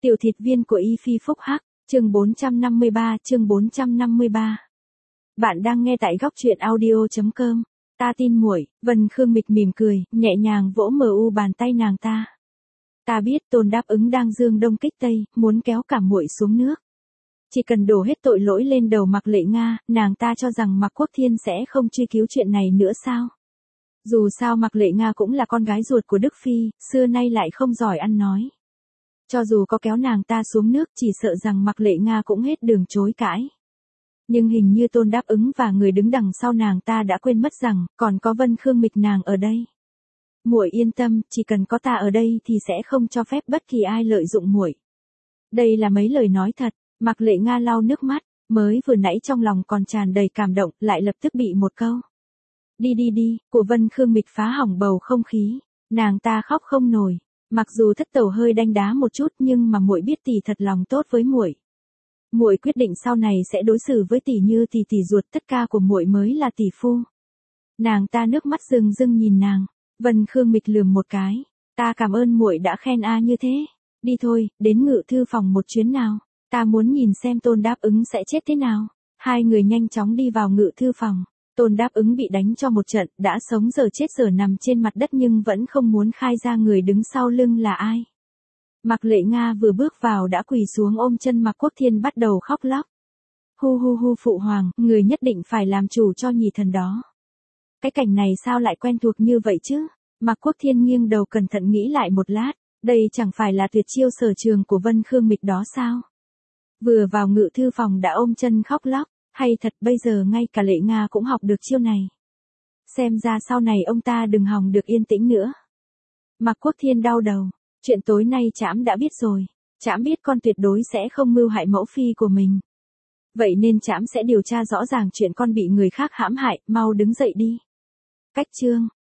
Tiểu thịt viên của Y Phi Phúc Hắc, chương 453. Bạn đang nghe tại góc truyện audio.com. Ta tin muội. Vân Khương Mịch mỉm cười, nhẹ nhàng vỗ mu bàn tay nàng ta. Ta biết Tôn Đáp Ứng đang dương đông kích tây, muốn kéo cả muội xuống nước. Chỉ cần đổ hết tội lỗi lên đầu Mạc Lệ Nga, nàng ta cho rằng Mạc Quốc Thiên sẽ không truy cứu chuyện này nữa sao? Dù sao Mạc Lệ Nga cũng là con gái ruột của Đức Phi, xưa nay lại không giỏi ăn nói. Cho dù có kéo nàng ta xuống nước chỉ sợ rằng Mạc Lệ Nga cũng hết đường chối cãi. Nhưng hình như Tôn Đáp Ứng và người đứng đằng sau nàng ta đã quên mất rằng, còn có Vân Khương Mịch nàng ở đây. Muội yên tâm, chỉ cần có ta ở đây thì sẽ không cho phép bất kỳ ai lợi dụng muội. Đây là mấy lời nói thật. Mạc Lệ Nga lau nước mắt, mới vừa nãy trong lòng còn tràn đầy cảm động, lại lập tức bị một câu. Đi, của Vân Khương Mịch phá hỏng bầu không khí, nàng ta khóc không nổi, mặc dù thất tẩu hơi đanh đá một chút nhưng mà muội biết tỷ thật lòng tốt với muội. Muội quyết định sau này sẽ đối xử với tỷ như tỷ ruột, tất cả của muội mới là tỷ phu. Nàng ta nước mắt rưng rưng nhìn nàng, Vân Khương Mịch lườm một cái, ta cảm ơn muội đã khen như thế, đi thôi, đến ngự thư phòng một chuyến nào. Ta muốn nhìn xem Tôn Đáp Ứng sẽ chết thế nào. Hai người nhanh chóng đi vào ngự thư phòng. Tôn Đáp Ứng bị đánh cho một trận, đã sống giờ chết giờ nằm trên mặt đất nhưng vẫn không muốn khai ra người đứng sau lưng là ai. Mạc Lệ Nga vừa bước vào đã quỳ xuống ôm chân Mạc Quốc Thiên bắt đầu khóc lóc. Hu phụ hoàng, người nhất định phải làm chủ cho nhì thần đó. Cái cảnh này sao lại quen thuộc như vậy chứ? Mạc Quốc Thiên nghiêng đầu cẩn thận nghĩ lại một lát, đây chẳng phải là tuyệt chiêu sở trường của Vân Khương Mịch đó sao? Vừa vào ngự thư phòng đã ôm chân khóc lóc, hay thật bây giờ ngay cả Lệ Nga cũng học được chiêu này. Xem ra sau này ông ta đừng hòng được yên tĩnh nữa. Mạc Quốc Thiên đau đầu, chuyện tối nay trẫm đã biết rồi, trẫm biết con tuyệt đối sẽ không mưu hại mẫu phi của mình. Vậy nên trẫm sẽ điều tra rõ ràng chuyện con bị người khác hãm hại, mau đứng dậy đi. Cách chương